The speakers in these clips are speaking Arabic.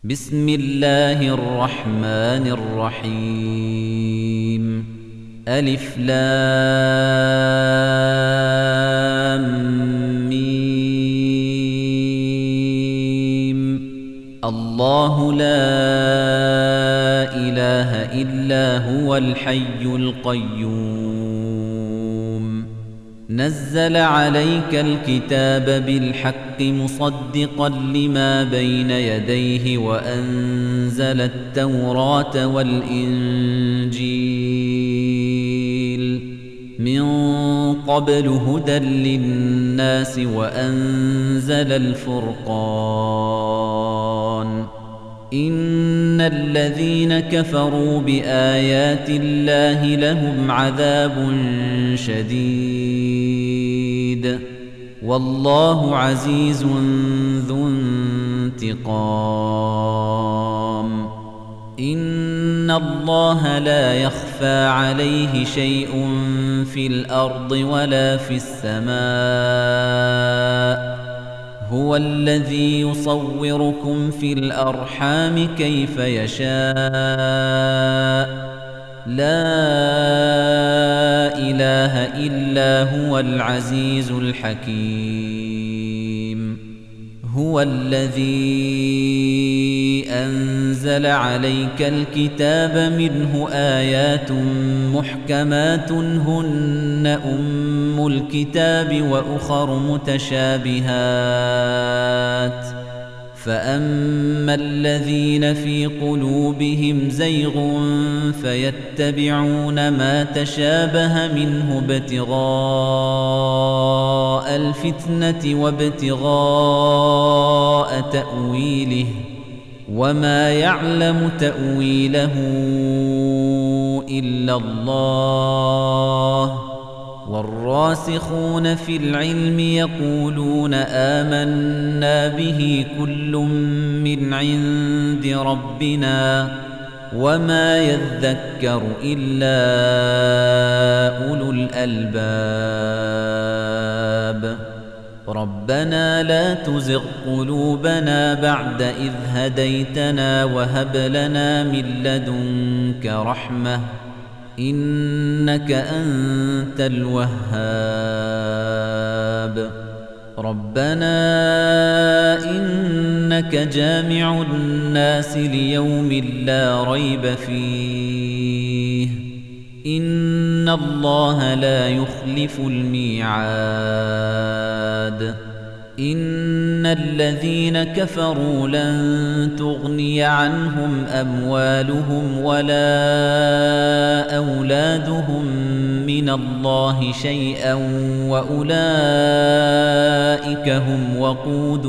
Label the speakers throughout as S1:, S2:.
S1: بسم الله الرحمن الرحيم ألف لام ميم الله لا إله إلا هو الحي القيوم نزل عليك الكتاب بالحق مصدقا لما بين يديه وأنزل التوراة والإنجيل من قبل هدى للناس وأنزل الفرقان إن الذين كفروا بآيات الله لهم عذاب شديد والله عزيز ذو انتقام إن الله لا يخفى عليه شيء في الأرض ولا في السماء هو الذي يصوركم في الأرحام كيف يشاء لا إله إلا هو العزيز الحكيم هو الذي أنزل عليك الكتاب منه آيات محكمات هن أم الكتاب وأخر متشابهات فأما الذين في قلوبهم زيغ فيتبعون ما تشابه منه ابتغاء الفتنة وابتغاء تأويله وما يعلم تأويله إلا الله والراسخون في العلم يقولون آمنا به كل من عند ربنا وما يذكر إلا أولو الألباب ربنا لا تزغ قلوبنا بعد إذ هديتنا وهب لنا من لدنك رحمة إنك أنت الوهاب ربنا إنك جامع الناس ليوم لا ريب فيه إن الله لا يخلف الميعاد إن الذين كفروا لن تغني عنهم أموالهم ولا أولادهم من الله شيئا وأولئك هم وقود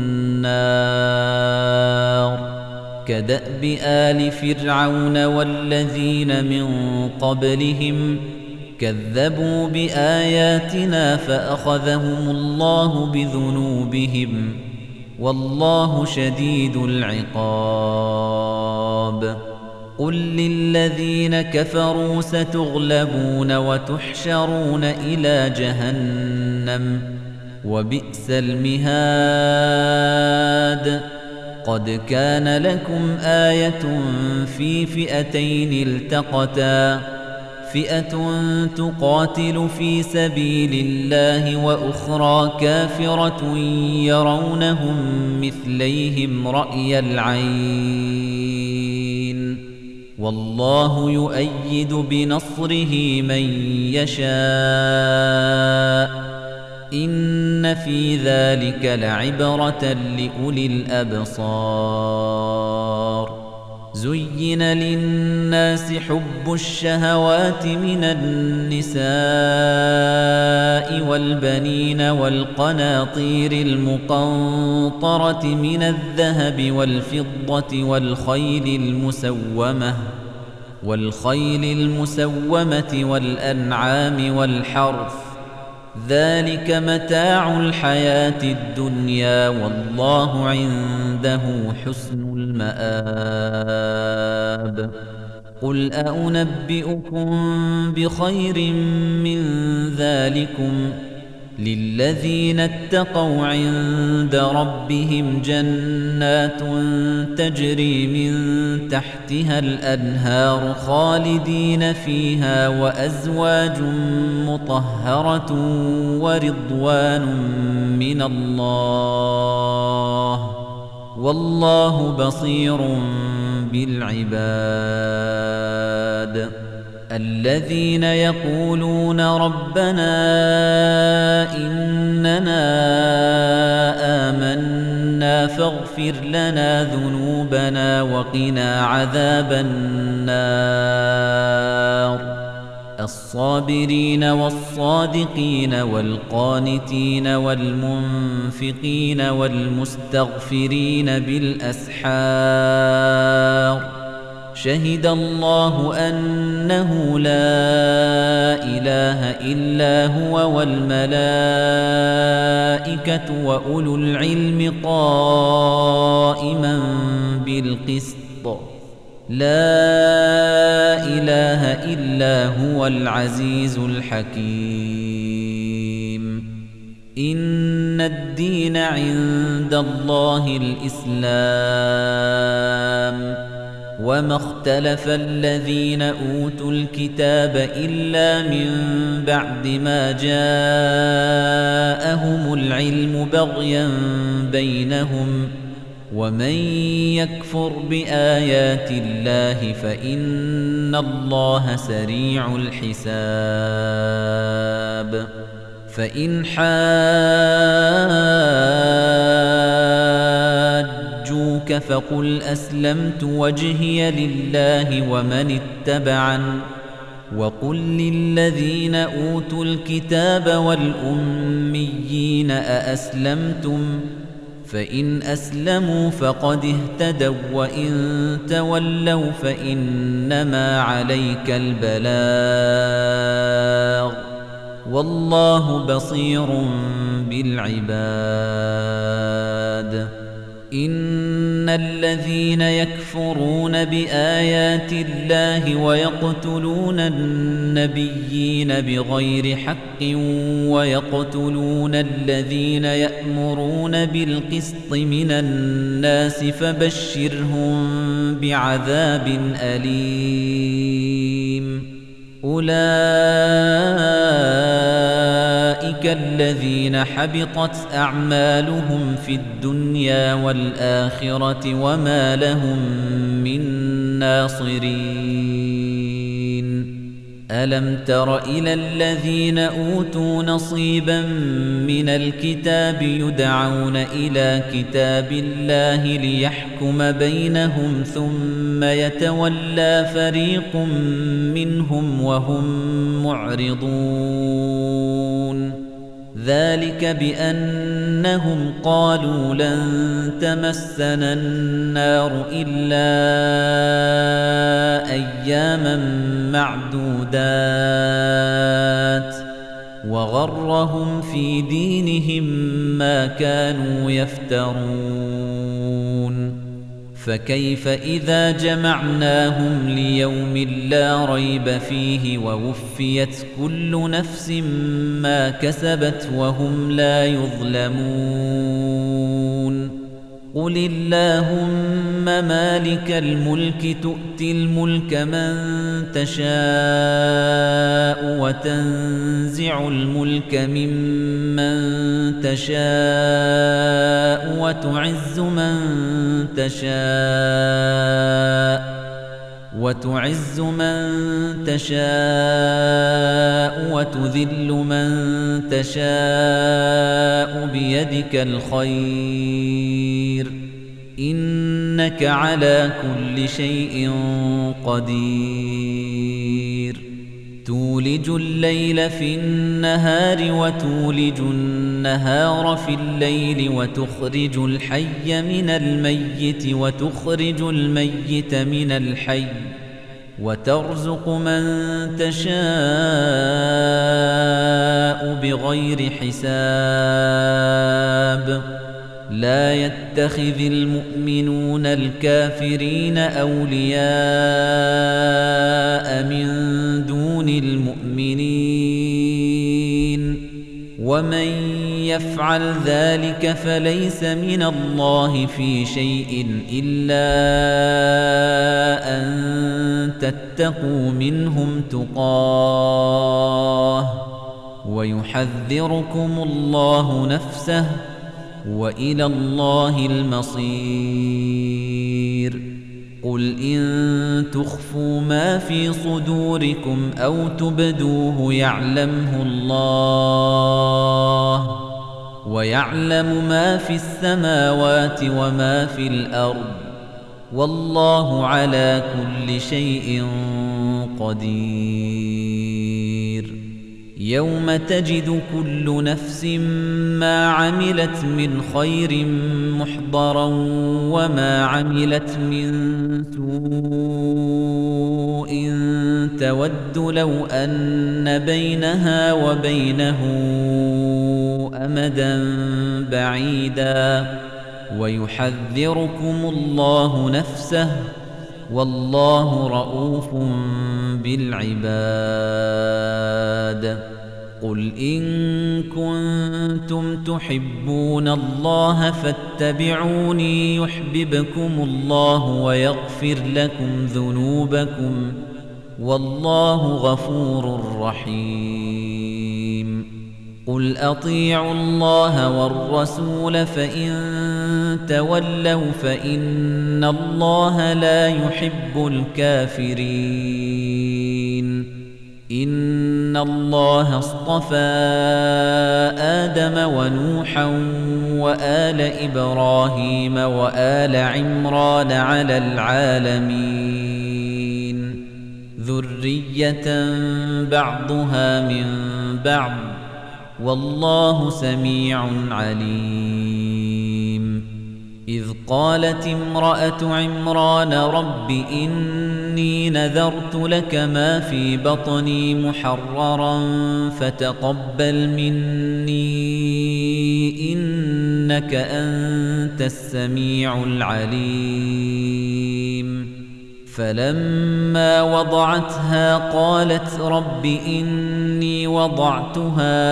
S1: النار كدأب آل فرعون والذين من قبلهم كذبوا بآياتنا فأخذهم الله بذنوبهم والله شديد العقاب قل للذين كفروا ستغلبون وتحشرون إلى جهنم وبئس المهاد قد كان لكم آية في فئتين التقتا فئة تقاتل في سبيل الله وأخرى كافرة يرونهم مثليهم رأي العين والله يؤيد بنصره من يشاء إن في ذلك لعبرة لأولي الأبصار زين للناس حب الشهوات من النساء والبنين والقناطير المقنطرة من الذهب والفضة والخيل المسومة والأنعام والحرث ذلك متاع الحياة الدنيا والله عنده حسن المآب قل أنبئكم بخير من ذلكم للذين اتقوا عند ربهم جنات تجري من تحتها الأنهار خالدين فيها وأزواج مطهرة ورضوان من الله والله بصير بالعباد الذين يقولون ربنا إننا آمنا فاغفر لنا ذنوبنا وقنا عذاب النار الصابرين والصادقين والقانتين والمنفقين والمستغفرين بالأسحار شهد الله أنه لا إله إلا هو والملائكة وأولو العلم قائما بالقسط لا إله إلا هو العزيز الحكيم إن الدين عند الله الإسلام وما اختلف الذين أوتوا الكتاب إلا من بعد ما جاءهم العلم بغيا بينهم ومن يكفر بآيات الله فإن الله سريع الحساب فإن حاجوك فقل أسلمت وجهي لله ومن اتبعن وقل للذين أوتوا الكتاب والأميين أأسلمتم فإن أسلموا فقد اهتدوا وإن تولوا فإنما عليك البلاغ والله بصير بالعباد إن الذين يكفرون بآيات الله ويقتلون النبيين بغير حق ويقتلون الذين يأمرون بالقسط من الناس فبشرهم بعذاب أليم أولئك الذين حبطت أعمالهم في الدنيا والآخرة وما لهم من ناصرين ألم تر إلى الذين أوتوا نصيبا من الكتاب يدعون إلى كتاب الله ليحكم بينهم ثم يتولى فريق منهم وهم معرضون ذلك بأنهم قالوا لن تمسنا النار إلا أياما معدودات وغرهم في دينهم ما كانوا يفترون فكيف إذا جمعناهم ليوم لا ريب فيه ووفيت كل نفس ما كسبت وهم لا يظلمون قل اللهم مالك الملك تؤتي الملك من تشاء وتنزع الملك ممن تشاء وتعز من تشاء وتذل من تشاء بيدك الخير إنك على كل شيء قدير تولج الليل في النهار وتولج النهار في الليل وتخرج الحي من الميت وتخرج الميت من الحي وترزق من تشاء بغير حساب لا يتخذ المؤمنون الكافرين أولياء من دون المؤمنين ومن يفعل ذلك فليس من الله في شيء إلا أن تتقوا منهم تقاه ويحذركم الله نفسه وإلى الله المصير قل إن تخفوا ما في صدوركم أو تبدوه يعلمه الله ويعلم ما في السماوات وما في الأرض والله على كل شيء قدير يوم تجد كل نفس ما عملت من خير محضرا وما عملت من سوء تود لو أن بينها وبينه أمدا بعيدا ويحذركم الله نفسه والله رؤوف بالعباد قل إن كنتم تحبون الله فاتبعوني يحببكم الله ويغفر لكم ذنوبكم والله غفور رحيم قل أطيعوا الله والرسول فإن تولوا فإن الله لا يحب الكافرين إن الله اصطفى آدم ونوحا وآل إبراهيم وآل عمران على العالمين ذرية بعضها من بعض والله سميع عليم إذ قالت امرأة عمران رب إني نذرت لك ما في بطني محررا فتقبل مني إنك أنت السميع العليم فلما وضعتها قالت رب إني وضعتها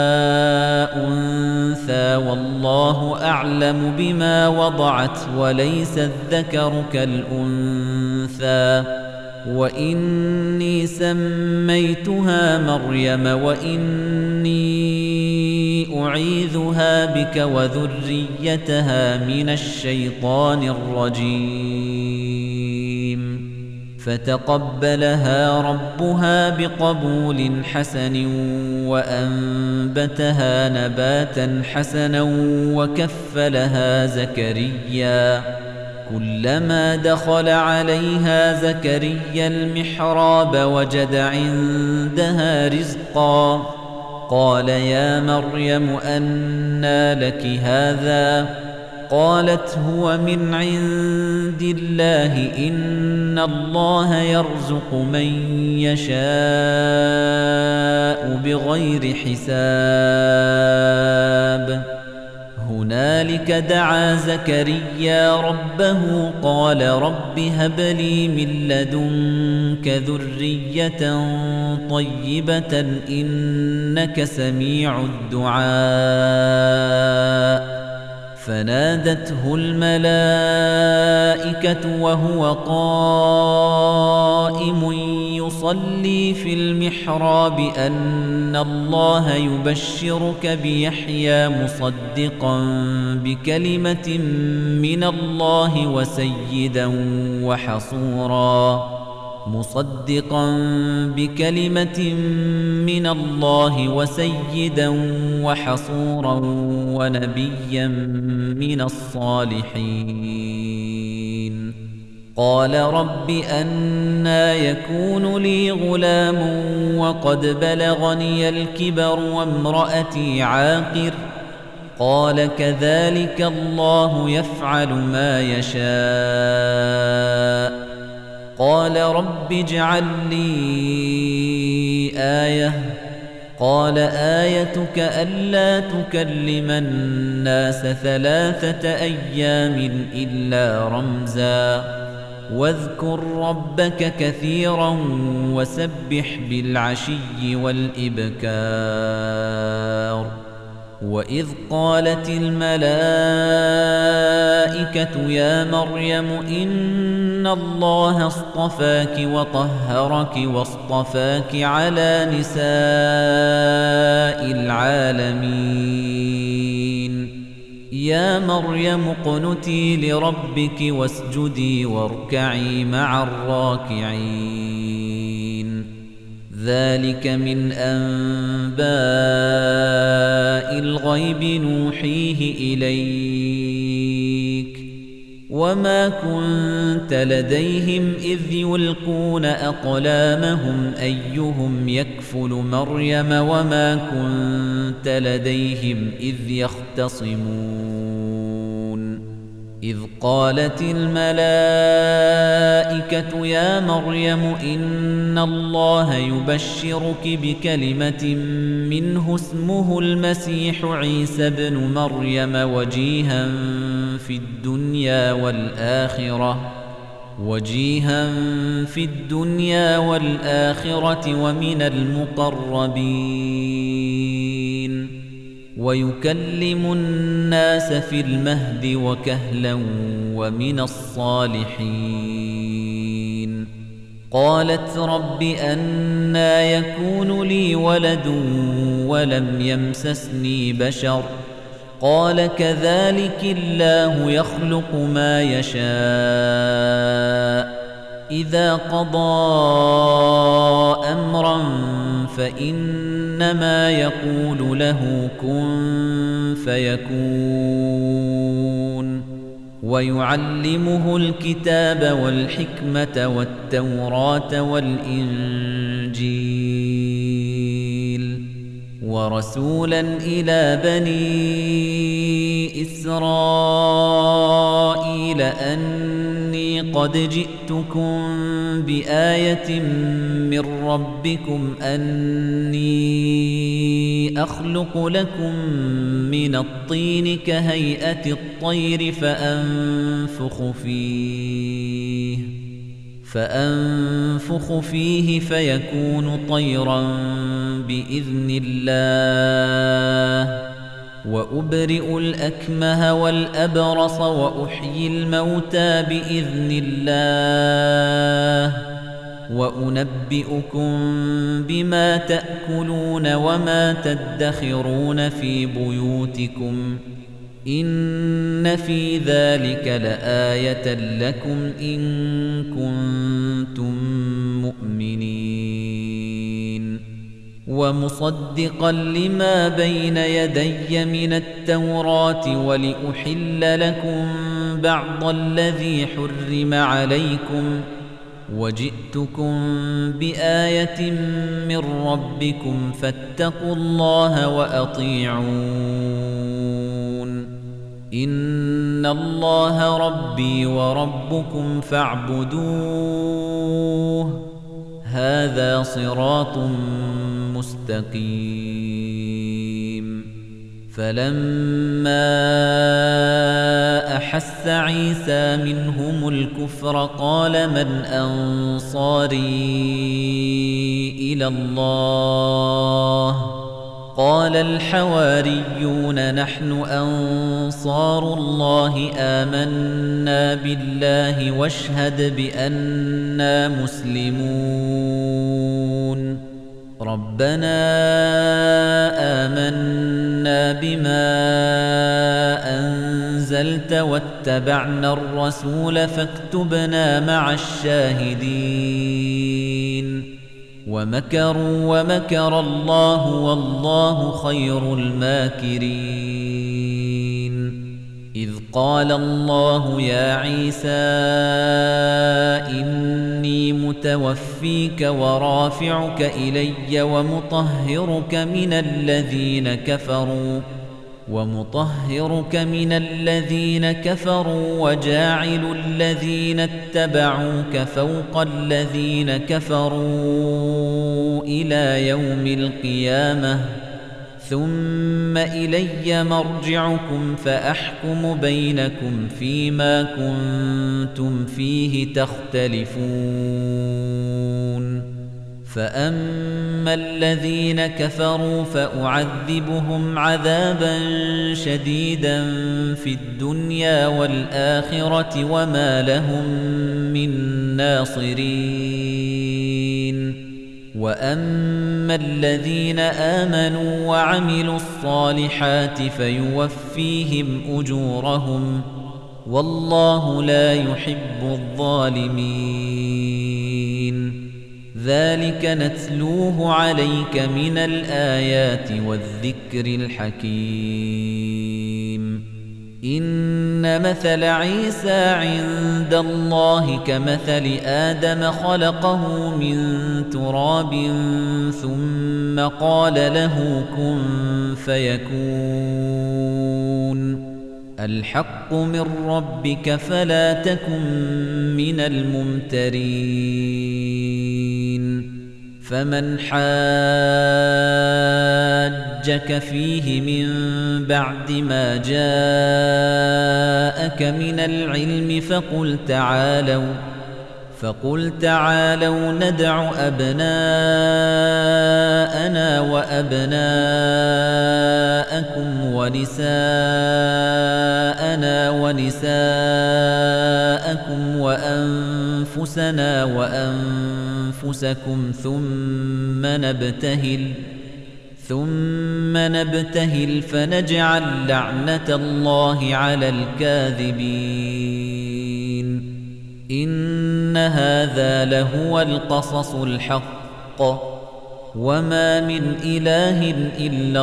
S1: أنثى والله أعلم بما وضعت وليس الذكر كالأنثى وإني سميتها مريم وإني أعيذها بك وذريتها من الشيطان الرجيم فتقبلها ربها بقبول حسن وأنبتها نباتا حسنا وكفلها زكريا كلما دخل عليها زكريا المحراب وجد عندها رزقا قال يا مريم أنى لك هذا قالت هو من عند الله إن الله يرزق من يشاء بغير حساب هنالك دعا زكريا ربه قال رب هب لي من لدنك ذرية طيبة إنك سميع الدعاء فنادته الملائكة وهو قائم يصلي في المحراب أن الله يبشرك بيحيى مصدقا بكلمة من الله وسيدا وحصورا ونبيا من الصالحين قال رب أنى يكون لي غلام وقد بلغني الكبر وامرأتي عاقر قال كذلك الله يفعل ما يشاء قال رب اجعل لي آية قال آيتك ألا تكلم الناس 3 أيام إلا رمزا واذكر ربك كثيرا وسبح بالعشي والإبكار وإذ قالت الملائكة يا مريم إن الله اصطفاك وطهرك واصطفاك على نساء العالمين يا مريم اقنتي لربك واسجدي واركعي مع الراكعين ذلك من أنباء الغيب نوحيه إليك وما كنت لديهم إذ يلقون أقلامهم أيهم يكفل مريم وما كنت لديهم إذ يختصمون إذ قالت الملائكة يا مريم إن الله يبشرك بكلمة منه اسمه المسيح عيسى ابن مريم وجيها في الدنيا والآخرة ومن المقربين ويكلم الناس في المهد وكهلا ومن الصالحين قالت رب أنى يكون لي ولد ولم يمسسني بشر قال كذلك الله يخلق ما يشاء إذا قضى أمرا فإنما يقول له كن فيكون ويعلمه الكتاب والحكمة والتوراة والإنجيل ورسولا إلى بني إسرائيل أني قد جئتكم بآية من ربكم أني أخلق لكم من الطين كهيئة الطير فأنفخ فيه فيكون طيرا بإذن الله وأبرئ الأكمه والأبرص وأحيي الموتى بإذن الله وأنبئكم بما تأكلون وما تدخرون في بيوتكم إن في ذلك لآية لكم إن كنتم مؤمنين ومصدقا لما بين يدي من التوراة ولأحل لكم بعض الذي حرم عليكم وجئتكم بآية من ربكم فاتقوا الله وأطيعون إن الله ربي وربكم فاعبدوه هذا صراط مستقيم فلما أحس عيسى منهم الكفر قال من أنصاري إلى الله قال الحواريون نحن أنصار الله آمنا بالله واشهد بأننا مسلمون ربنا آمنا بما أنزلت واتبعنا الرسول فاكتبنا مع الشاهدين ومكروا ومكر الله والله خير الماكرين إذ قال الله يا عيسى إني متوفيك ورافعك إلي ومطهرك من الذين كفروا وجاعل الذين اتبعوك فوق الذين كفروا إلى يوم القيامة ثم إلي مرجعكم فأحكم بينكم فيما كنتم فيه تختلفون فأما الذين كفروا فأعذبهم عذابا شديدا في الدنيا والآخرة وما لهم من ناصرين وأما الذين آمنوا وعملوا الصالحات فيوفيهم أجورهم والله لا يحب الظالمين ذلك نتلوه عليك من الآيات والذكر الحكيم إن مثل عيسى عند الله كمثل آدم خلقه من تراب ثم قال له كن فيكون الحق من ربك فلا تكن من الممترين فمن حاجك فيه من بعد ما جاءك من العلم فقل تعالوا ندع أبناءنا وأبناءكم ونساءنا ونساءكم وأنفسنا وأنفسكم ثم نبتهل فنجعل لعنة الله على الكاذبين إن هذا لهو القصص الحق وما من إله إلا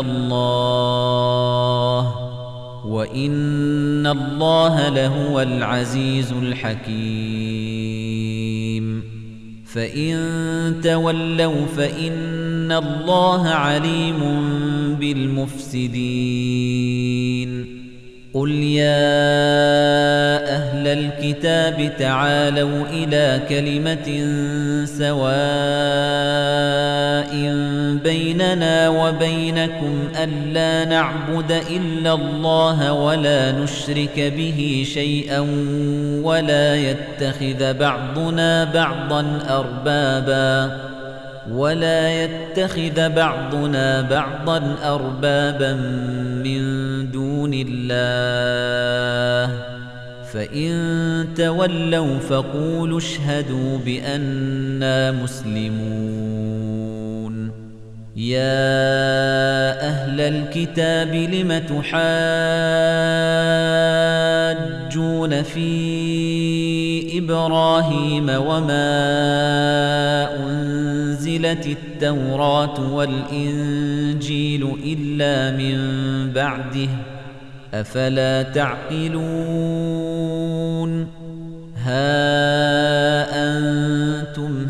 S1: الله وإن الله لهو العزيز الحكيم فإن تولوا فإن الله عليم بالمفسدين قل يا أهل الكتاب تعالوا إلى كلمة سواء بيننا وبينكم ألا نعبد إلا الله ولا نشرك به شيئا ولا يتخذ بعضنا بعضا أربابا من دون الله فإن تولوا فقولوا اشهدوا بأننا مسلمون يا أهل الكتاب لم تحاجون في إبراهيم وما أنزلت التوراة والإنجيل إلا من بعده أفلا تعقلون ها أنتم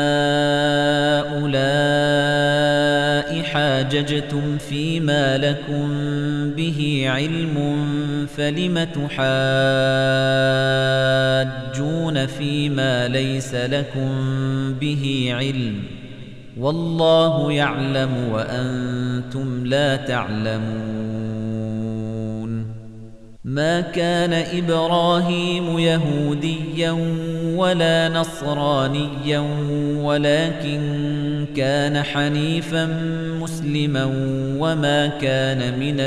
S1: هؤلاء حاججتم فيما لكم به علم فلم تحاجون فيما ليس لكم به علم والله يعلم وأنتم لا تعلمون ما كان إبراهيم يهوديا ولا نصرانيا ولكن كان حنيفا مسلما وما كان من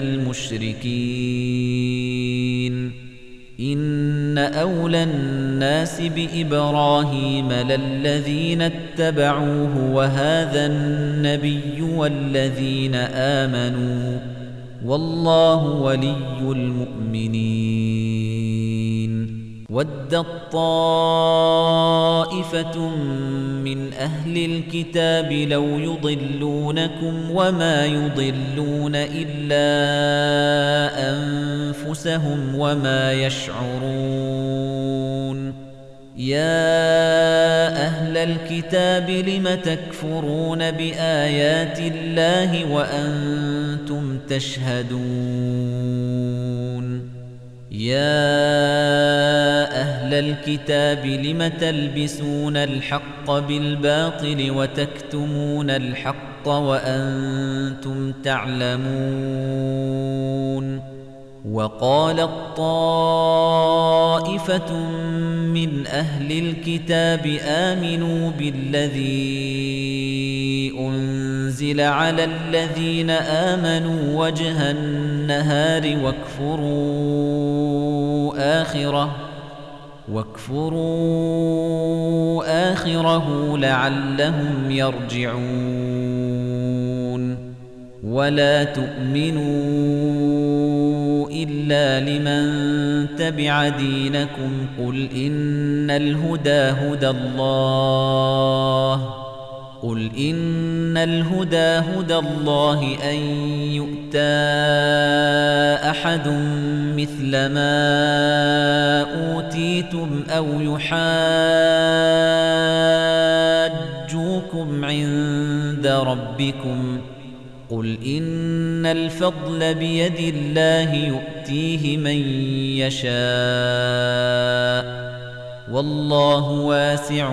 S1: المشركين إن أولى الناس بإبراهيم للذين اتبعوه وهذا النبي والذين آمنوا والله ولي المؤمنين ودت طائفة من أهل الكتاب لو يضلونكم وما يضلون إلا أنفسهم وما يشعرون يا أهل الكتاب لم تكفرون بآيات الله وأنتم تشهدون يا أهل الكتاب لم تلبسون الحق بالباطل وتكتمون الحق وأنتم تعلمون وقالت طائفة من أهل الكتاب آمنوا بالذي أنزل على الذين آمنوا وجه النهار واكفروا آخره لعلهم يرجعون ولا تؤمنوا إلا لمن تبع دينكم قل إن الهدى هدى الله أن يؤتى أحد مثل ما أوتيتم أو يحاجوكم عند ربكم قل إن الفضل بيد الله يؤتيه من يشاء والله واسع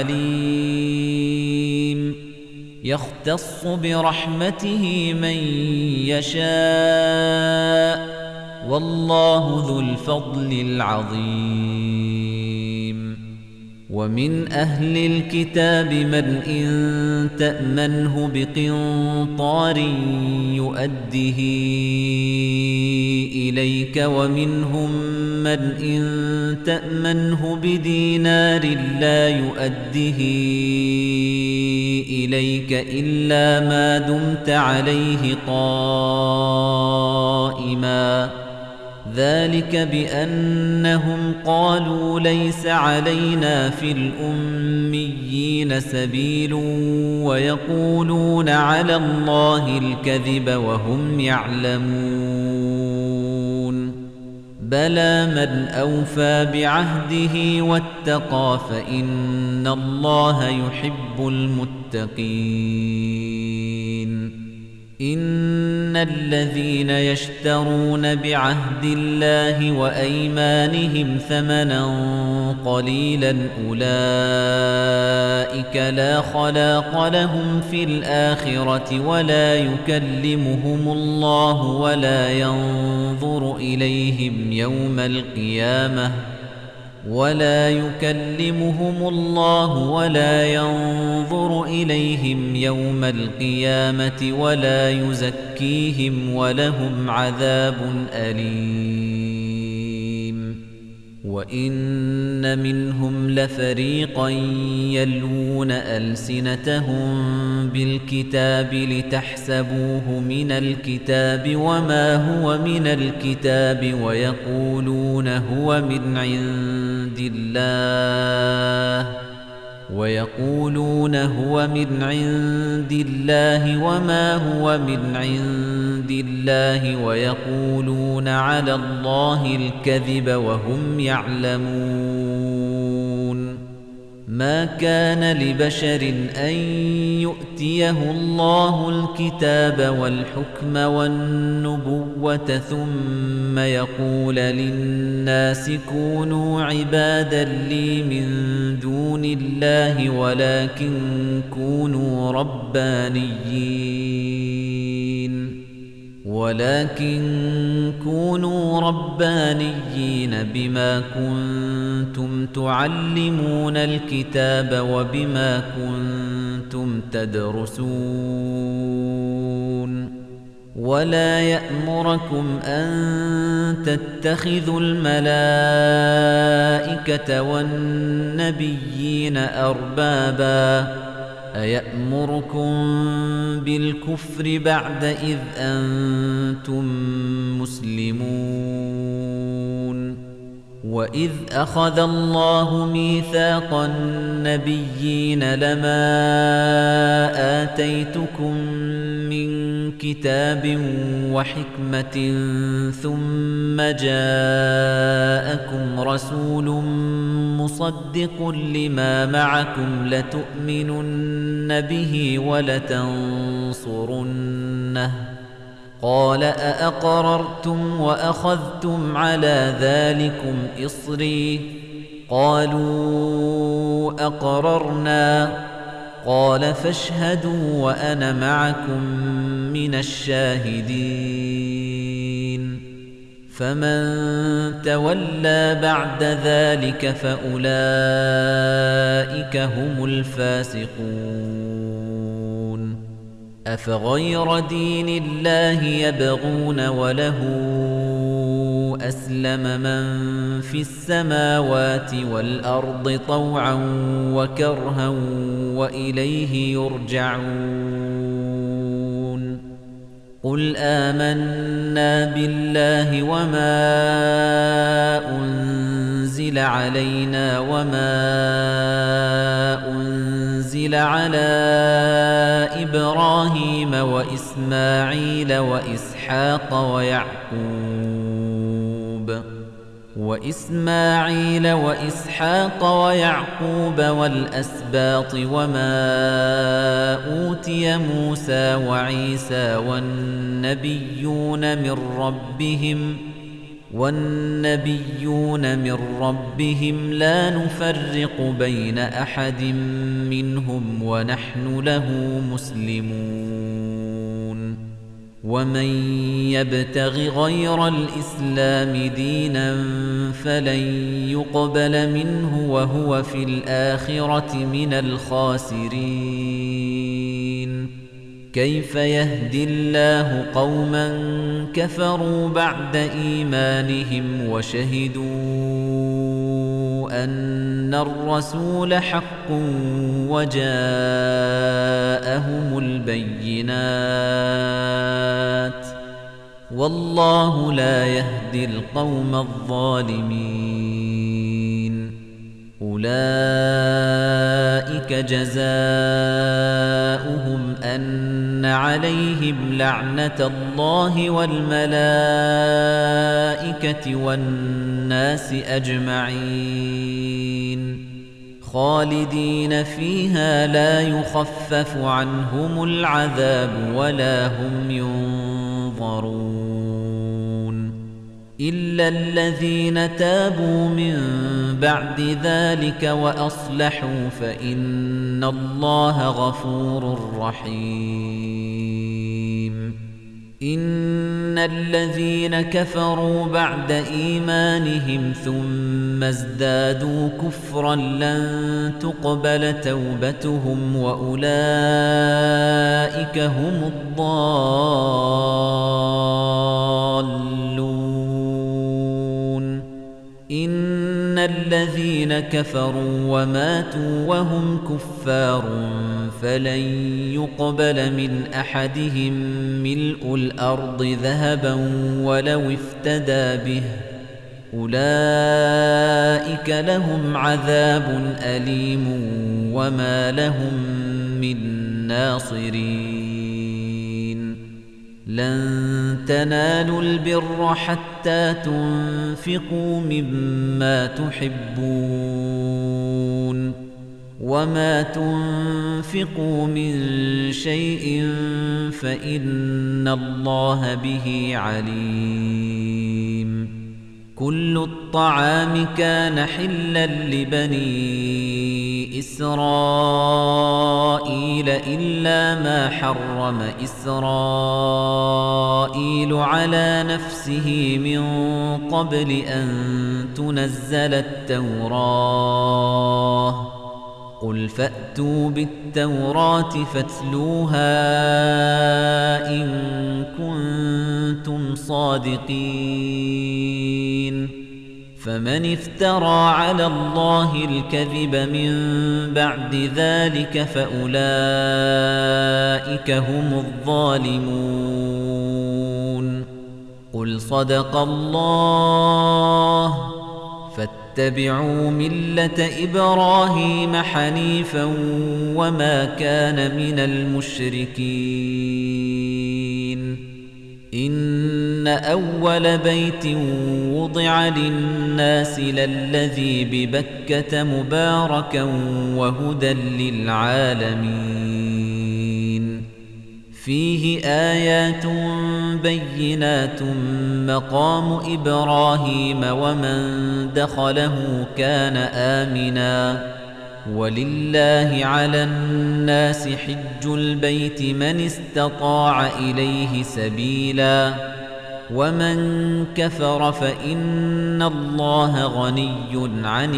S1: عليم يختص برحمته من يشاء والله ذو الفضل العظيم ومن أهل الكتاب من إن تأمنه بقنطار يؤده إليك ومنهم من إن تأمنه بدينار لا يؤده إليك إلا ما دمت عليه قائما ذلك بأنهم قالوا ليس علينا في الأميين سبيل ويقولون على الله الكذب وهم يعلمون بلى من أوفى بعهده واتقى فإن الله يحب المتقين إن الذين يشترون بعهد الله وأيمانهم ثمنا قليلا أولئك لا خلاق لهم في الآخرة ولا يكلمهم الله ولا ينظر إليهم يوم القيامة ولا يزكيهم ولهم عذاب أليم وإن منهم لفريقا يلوون ألسنتهم بالكتاب لتحسبوه من الكتاب وما هو من الكتاب ويقولون هو من عند الله وما هو من عند الله ويقولون على الله الكذب وهم يعلمون ما كان لبشر أن يؤتيه الله الكتاب والحكم والنبوة ثم يقول للناس كونوا عبادا لي من دون الله ولكن كونوا ربانيين بما كنتم تعلمون الكتاب وبما كنتم تدرسون ولا يأمركم أن تتخذوا الملائكة والنبيين أربابا أيأمركم بالكفر بعد إذ أنتم مسلمون وإذ أخذ الله ميثاق النبيين لما آتيتكم من كتاب وحكمة ثم جاءكم رسول مصدق لما معكم لتؤمنن به ولتنصرنه قال أأقررتم وأخذتم على ذلكم إصري قالوا أقررنا قال فاشهدوا وأنا معكم من الشاهدين فمن تولى بعد ذلك فأولئك هم الفاسقون أفغير دين الله يبغون وله أسلم من في السماوات والأرض طوعا وكرها وإليه يرجعون قل آمنا بالله وما أنزل علينا وما أنزل على إبراهيم وإسماعيل وإسحاق ويعقوب والأسباط وما أوتي موسى وعيسى والنبيون من ربهم لا نفرق بين أحد منهم ونحن له مسلمون ومن يبتغ غير الإسلام دينا فلن يقبل منه وهو في الآخرة من الخاسرين كيف يهدي الله قوما كفروا بعد إيمانهم وشهدوا أن الرسول حق وجاءهم البينات والله لا يهدي القوم الظالمين أولئك جزاؤهم أن عليهم لعنة الله والملائكة والناس أجمعين خالدين فيها لا يخفف عنهم العذاب ولا هم ينظرون إلا الذين تابوا من بعد ذلك وأصلحوا فإن الله غفور رحيم إن الذين كفروا بعد إيمانهم ثم ازدادوا كفرا لن تقبل توبتهم وأولئك هم الضالون إن الذين كفروا وماتوا وهم كفار فلن يقبل من أحدهم ملء الأرض ذهبا ولو افتدى به أولئك لهم عذاب أليم وما لهم من ناصرين لن تنالوا البر حتى تنفقوا مما تحبون وما تنفقوا من شيء فإن الله به عليم كل الطعام كان حلا لبني إسرائيل إلا ما حرم إسرائيل على نفسه من قبل أن تنزل التوراة قل فأتوا بالتوراة فاتلوها إن كنتم صادقين فمن افترى على الله الكذب من بعد ذلك فأولئك هم الظالمون قل صدق الله فاتبعوا ملة إبراهيم حنيفا وما كان من المشركين إن أول بيت وضع للناس للذي ببكة مباركا وهدى للعالمين فيه آيات بينات مقام إبراهيم ومن دخله كان آمنا ولله على الناس حج البيت من استطاع إليه سبيلا ومن كفر فإن الله غني عن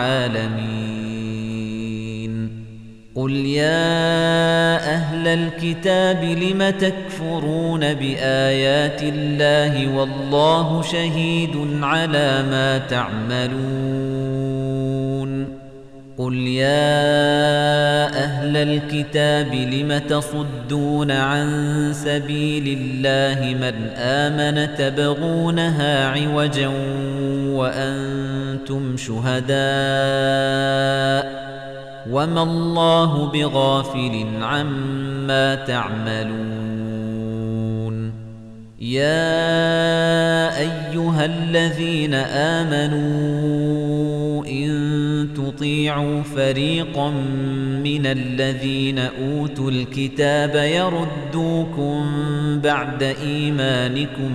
S1: العالمين قل يا أهل الكتاب لم تكفرون بآيات الله والله شهيد على ما تعملون قل يا أهل الكتاب لم تصدون عن سبيل الله من آمن تبغونها عوجا وأنتم شهداء وما الله بغافل عما تعملون يا أيها الذين آمنوا إن تطيعوا فريقا من الذين أوتوا الكتاب يردوكم بعد إيمانكم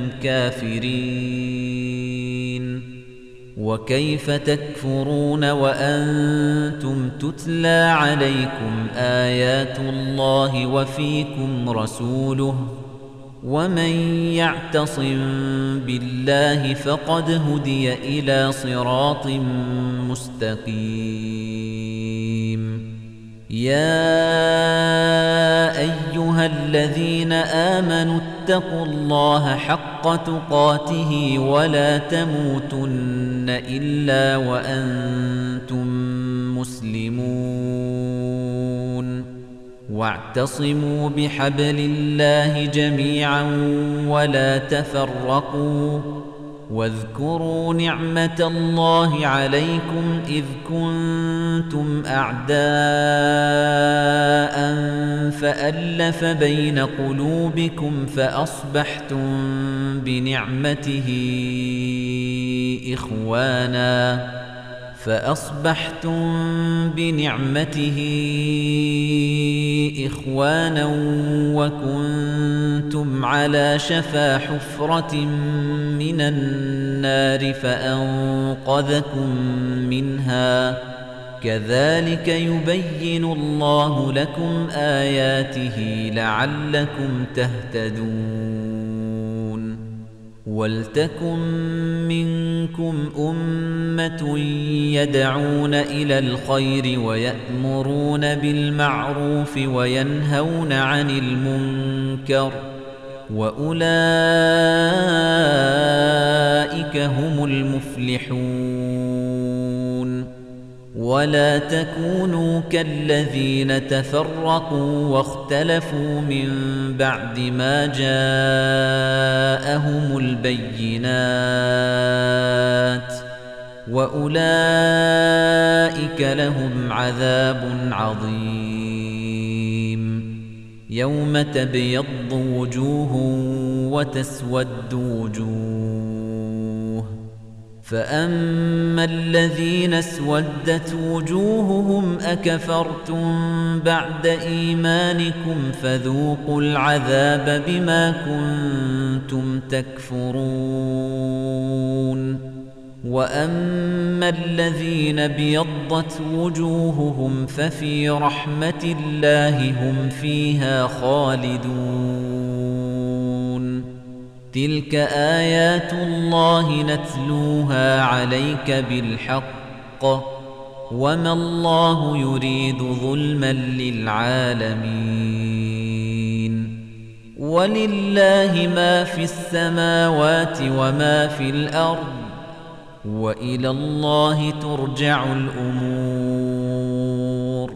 S1: كافرين وكيف تكفرون وأنتم تتلى عليكم آيات الله وفيكم رسوله ومن يعتصم بالله فقد هدي إلى صراط مستقيم يا أيها الذين آمنوا اتقوا الله حق تقاته ولا تموتن إلا وأنتم مسلمون واعتصموا بحبل الله جميعا ولا تفرقوا واذكروا نعمة الله عليكم إذ كنتم أعداء فألف بين قلوبكم فأصبحتم بنعمته إخوانا وكنتم على شفا حفرة من النار فأنقذكم منها كذلك يبين الله لكم آياته لعلكم تهتدون ولتكن منكم أمة يدعون إلى الخير ويأمرون بالمعروف وينهون عن المنكر وأولئك هم المفلحون ولا تكونوا كالذين تفرقوا واختلفوا من بعد ما جاءهم البينات وأولئك لهم عذاب عظيم يوم تبيض وجوه وتسود وجوه فأما الذين اسودت وجوههم أكفرتم بعد إيمانكم فذوقوا العذاب بما كنتم تكفرون وأما الذين ابيضت وجوههم ففي رحمة الله هم فيها خالدون تلك آيات الله نتلوها عليك بالحق وما الله يريد ظلما للعالمين ولله ما في السماوات وما في الأرض وإلى الله ترجع الأمور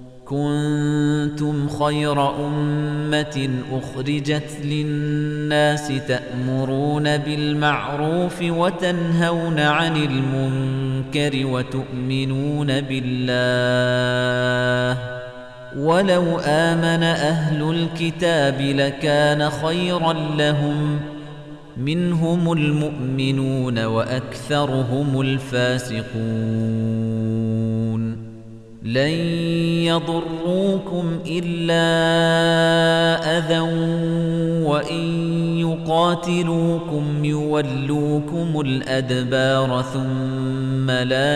S1: كنتم خير أمة أخرجت للناس تأمرون بالمعروف وتنهون عن المنكر وتؤمنون بالله ولو آمن أهل الكتاب لكان خيرا لهم منهم المؤمنون وأكثرهم الفاسقون لن يضروكم إلا أذى وإن يقاتلوكم يولوكم الأدبار ثم لا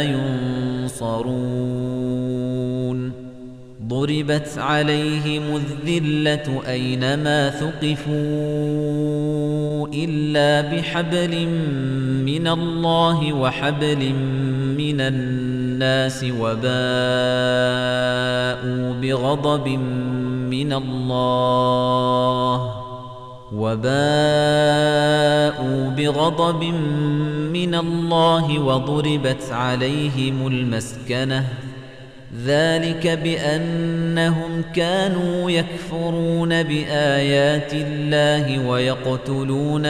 S1: ينصرون ضربت عليهم الذلة أينما ثقفوا إلا بحبل من الله وحبل من الناس وباءوا بغضب من الله وضربت عليهم المسكنة ذلك بأنهم كانوا يكفرون بآيات الله ويقتلون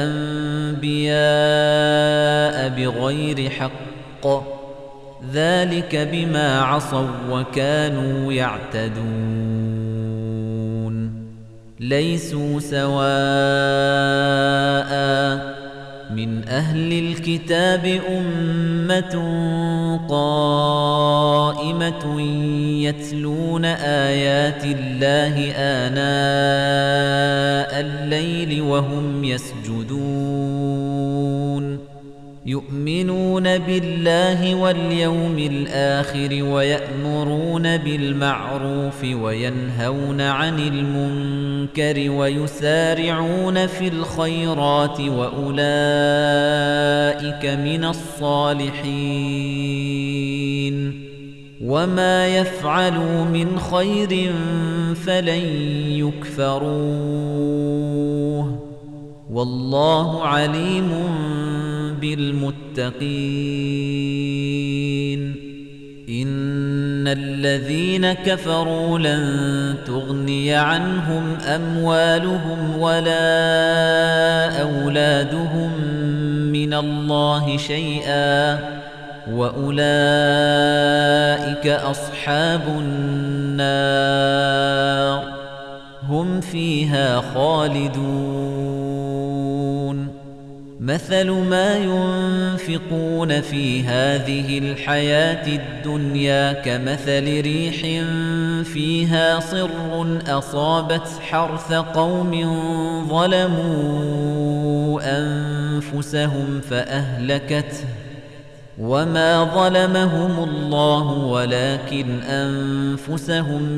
S1: الأنبياء بغير حق ذلك بما عصوا وكانوا يعتدون ليسوا سواء من أهل الكتاب أمة قائمة يتلون آيات الله آناء الليل وهم يسجدون يؤمنون بالله واليوم الآخر ويأمرون بالمعروف وينهون عن المنكر ويسارعون في الخيرات وأولئك من الصالحين وما يفعلوا من خير فلن يكفروه والله عليم بالمتقين إن الذين كفروا لن تغني عنهم أموالهم ولا أولادهم من الله شيئا وأولئك أصحاب النار هم فيها خالدون مثل ما ينفقون في هذه الحياة الدنيا كمثل ريح فيها صر أصابت حرث قوم ظلموا أنفسهم فأهلكته وما ظلمهم الله ولكن أنفسهم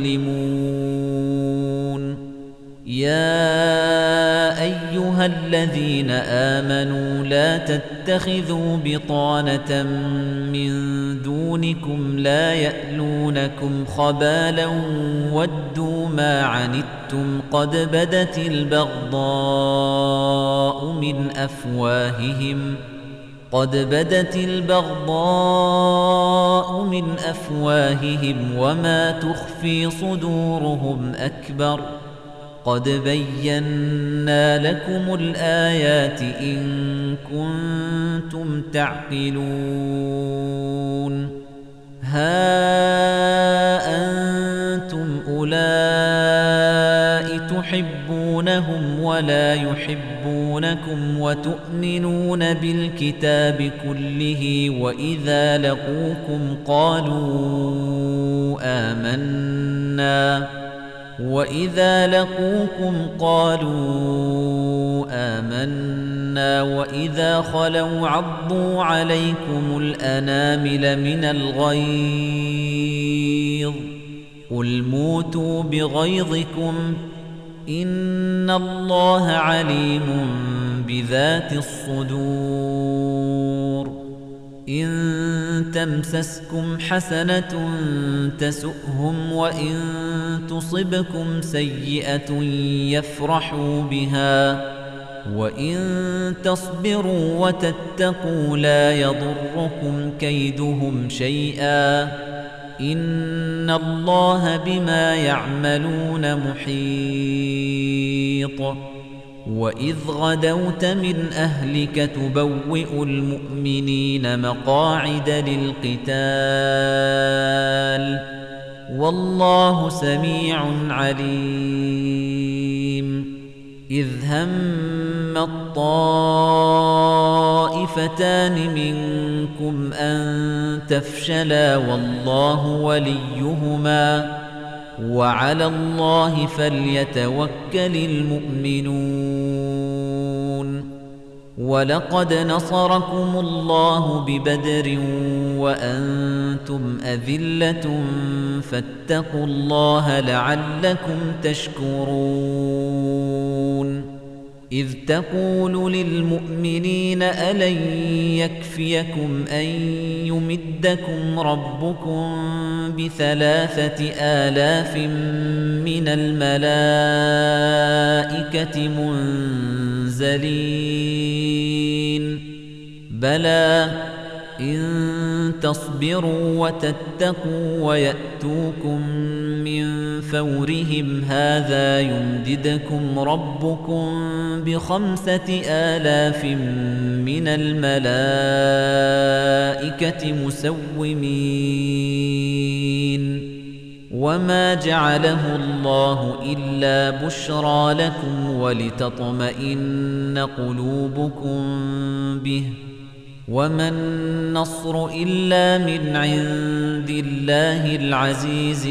S1: يظلمون يا أيها الذين آمنوا لا تتخذوا بطانة من دونكم لا يألونكم خبالا ودوا ما عنتم قد بدت البغضاء من أفواههم وما تخفي صدورهم أكبر قد بينا لكم الآيات إن كنتم تعقلون ها أنتم أولئك تحبونهم ولا يحبونكم وتؤمنون بالكتاب كله وإذا لقوكم قالوا آمنا وإذا خلوا عضوا عليكم الأنامل من الغيظ قل موتوا بغيظكم إن الله عليم بذات الصدور إن تمسسكم حسنة تسؤهم وإن تصبكم سيئة يفرحوا بها وإن تصبروا وتتقوا لا يضركم كيدهم شيئا إن الله بما يعملون محيط وإذ غدوت من أهلك تبوئ المؤمنين مقاعد للقتال والله سميع عليم إذ هم الطائفتان منكم أن تفشلا والله وليهما وعلى الله فليتوكل المؤمنون ولقد نصركم الله ببدر وأنتم أذلة فاتقوا الله لعلكم تشكرون إذ تقول للمؤمنين ألن يكفيكم أن يمدكم ربكم ب3,000 من الملائكة منزلين بلى إن تصبروا وتتقوا ويأتوكم من فورهم هذا يمددكم ربكم ب5,000 من الملائكة مسومين وما جعله الله إلا بشرى لكم ولتطمئن قلوبكم به وما النصر إلا من عند الله العزيز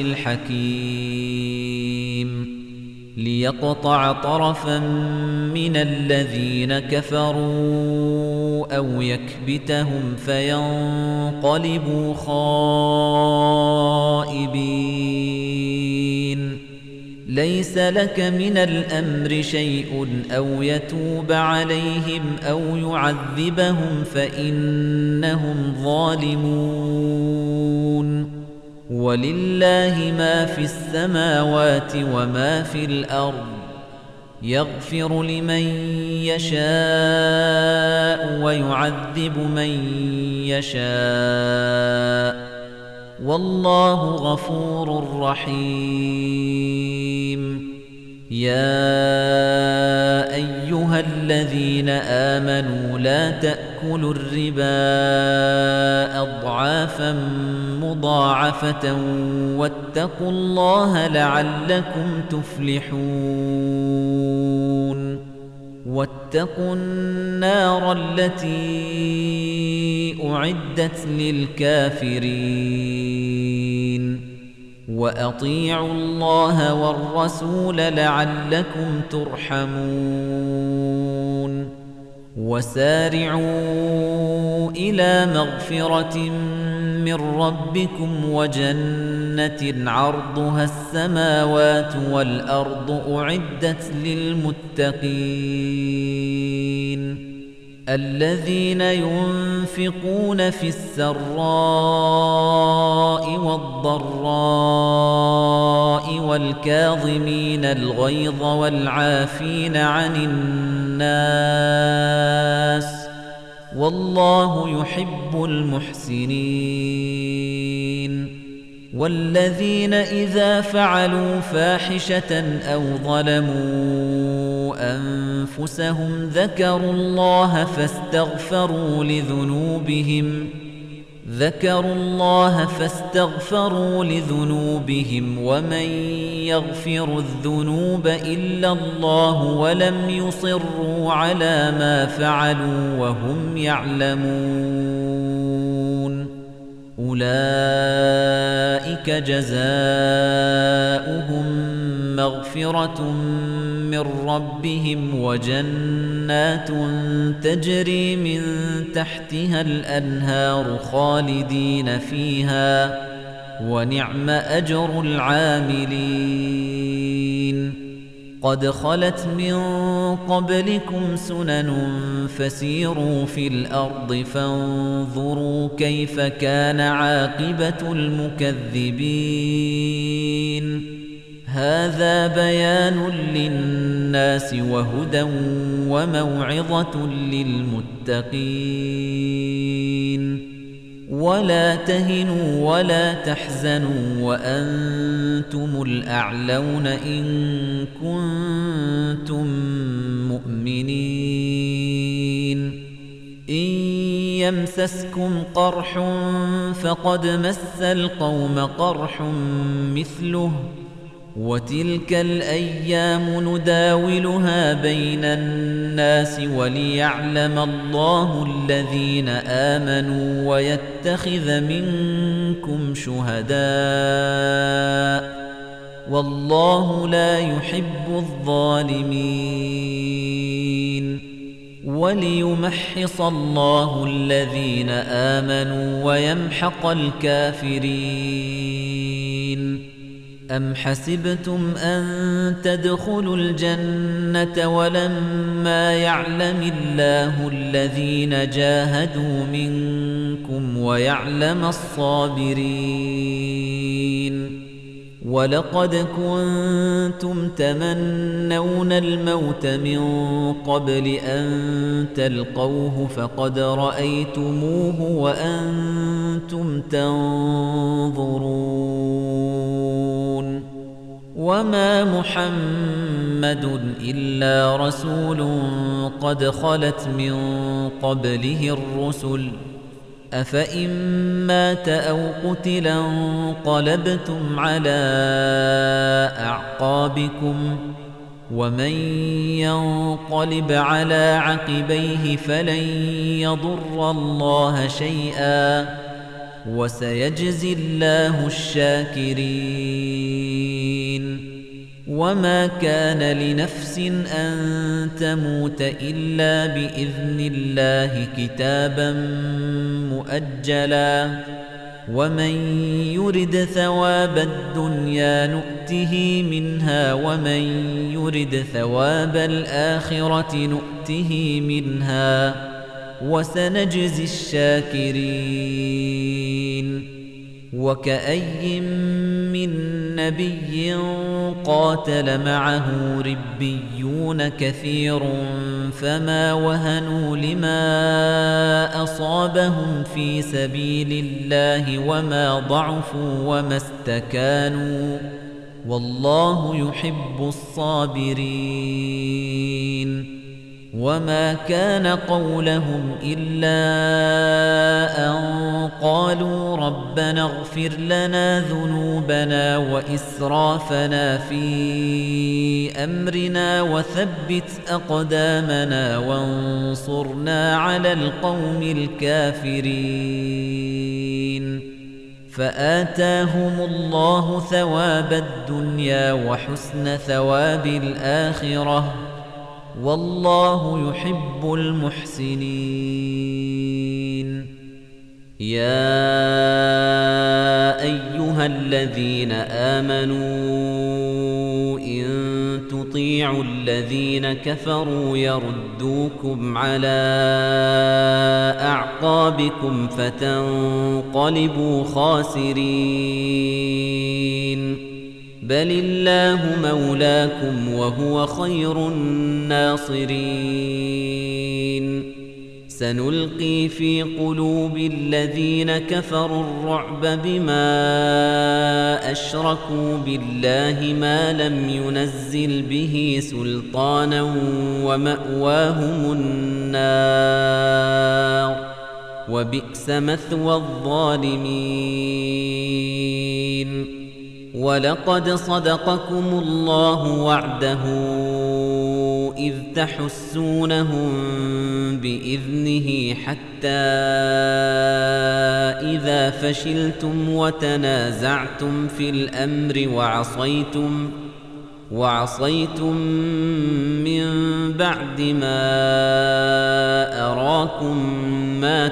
S1: الحكيم ليقطع طرفا من الذين كفروا أو يكبتهم فينقلبوا خائبين ليس لك من الأمر شيء أو يتوب عليهم أو يعذبهم فإنهم ظالمون ولله ما في السماوات وما في الأرض يغفر لمن يشاء ويعذب من يشاء والله غفور رحيم يا أيها الذين آمنوا لا تأكلوا الربا أضعافا مضاعفة واتقوا الله لعلكم تفلحون واتقوا النار التي أعدت للكافرين وأطيعوا الله والرسول لعلكم ترحمون وسارعوا إلى مغفرة من ربكم وجنة عرضها السماوات والأرض أعدت للمتقين الذين ينفقون في السراء والضراء والكاظمين الغيظ والعافين عن الناس والله يحب المحسنين والذين إذا فعلوا فاحشة أو ظلموا أنفسهم ذكروا الله فاستغفروا لذنوبهم ومن يغفر الذنوب إلا الله ولم يصروا على ما فعلوا وهم يعلمون أولئك جزاؤهم مغفرة من ربهم وجنات تجري من تحتها الأنهار خالدين فيها ونعم أجر العاملين قد خلت من قبلكم سنن فسيروا في الأرض فانظروا كيف كان عاقبة المكذبين هذا بيان للناس وهدى وموعظة للمتقين ولا تهنوا ولا تحزنوا وأنتم الأعلون إن كنتم مؤمنين إن يمسسكم قرح فقد مس القوم قرح مثله وتلك الأيام نداولها بين الناس وليعلم الله الذين آمنوا ويتخذ منكم شهداء والله لا يحب الظالمين وليمحص الله الذين آمنوا ويمحق الكافرين أَمْ حَسِبْتُمْ أَن تَدْخُلُوا الْجَنَّةَ وَلَمَّا يَعْلَمِ اللَّهُ الَّذِينَ جَاهَدُوا مِنكُمْ وَيَعْلَمَ الصَّابِرِينَ وَلَقَدْ كُنتُمْ تَمَنَّوْنَ الْمَوْتَ مِن قَبْلِ أَن تَلْقَوْهُ فَقَدْ رَأَيْتُمُوهُ وَأَنتُمْ تَنظُرُونَ وَمَا مُحَمَّدٌ إِلَّا رَسُولٌ قَدْ خَلَتْ مِن قَبْلِهِ الرُّسُلُ أَفَإِن مَّاتَ أَوْ قُتِلَ انقَلَبْتُمْ عَلَىٰ أَعْقَابِكُمْ وَمَن يَنقَلِبْ عَلَىٰ عَقِبَيْهِ فَلَن يَضُرَّ اللَّهَ شَيْئًا وَسَيَجْزِي اللَّهُ الشَّاكِرِينَ وَمَا كَانَ لِنَفْسٍ أَن تَمُوتَ إِلَّا بِإِذْنِ اللَّهِ كِتَابًا مُؤَجَّلًا وَمَن يُرِدْ ثَوَابَ الدُّنْيَا نُؤْتِهِ مِنْهَا وَمَن يُرِدْ ثَوَابَ الْآخِرَةِ نُؤْتِهِ مِنْهَا وَسَنَجْزِي الشَّاكِرِينَ وَكَأَيٍّ مِّن نَّبِيٍّ قَاتَلَ مَعَهُ رِبِّيُّونَ كَثِيرٌ فَمَا وَهَنُوا لِمَا أَصَابَهُمْ فِي سَبِيلِ اللَّهِ وَمَا ضَعُفُوا وَمَا اسْتَكَانُوا وَاللَّهُ يُحِبُّ الصَّابِرِينَ وَمَا كَانَ قَوْلَهُمْ إِلَّا أَن قَالُوا رَبَّنَا اغْفِرْ لَنَا ذُنُوبَنَا وَإِسْرَافَنَا فِي أَمْرِنَا وَثَبِّتْ أَقْدَامَنَا وَانصُرْنَا عَلَى الْقَوْمِ الْكَافِرِينَ فَآتَاهُمُ اللَّهُ ثَوَابَ الدُّنْيَا وَحُسْنَ ثَوَابِ الْآخِرَةِ وَاللَّهُ يُحِبُّ الْمُحْسِنِينَ يَا أَيُّهَا الَّذِينَ آمَنُوا إِن تُطِيعُوا الَّذِينَ كَفَرُوا يَرُدُّوكُمْ عَلَى أَعْقَابِكُمْ فَتَنقَلِبُوا خَاسِرِينَ بَلِ اللَّهُ مَوْلَاكُمْ وَهُوَ خَيْرُ النَّاصِرِينَ سَنُلْقِي فِي قُلُوبِ الَّذِينَ كَفَرُوا الرُّعْبَ بِمَا أَشْرَكُوا بِاللَّهِ مَا لَمْ يُنَزِّلْ بِهِ سُلْطَانًا وَمَأْوَاهُمُ النَّارُ وَبِئْسَ مَثْوَى الظَّالِمِينَ وَلَقَدْ صَدَقَكُمُ اللَّهُ وَعْدَهُ إِذْ تَحُسُّونَهُم بِإِذْنِهِ حَتَّى إِذَا فَشِلْتُمْ وَتَنَازَعْتُمْ فِي الْأَمْرِ وَعَصَيْتُم مِّن بَعْدِ مَا أَرَاكُم مَّا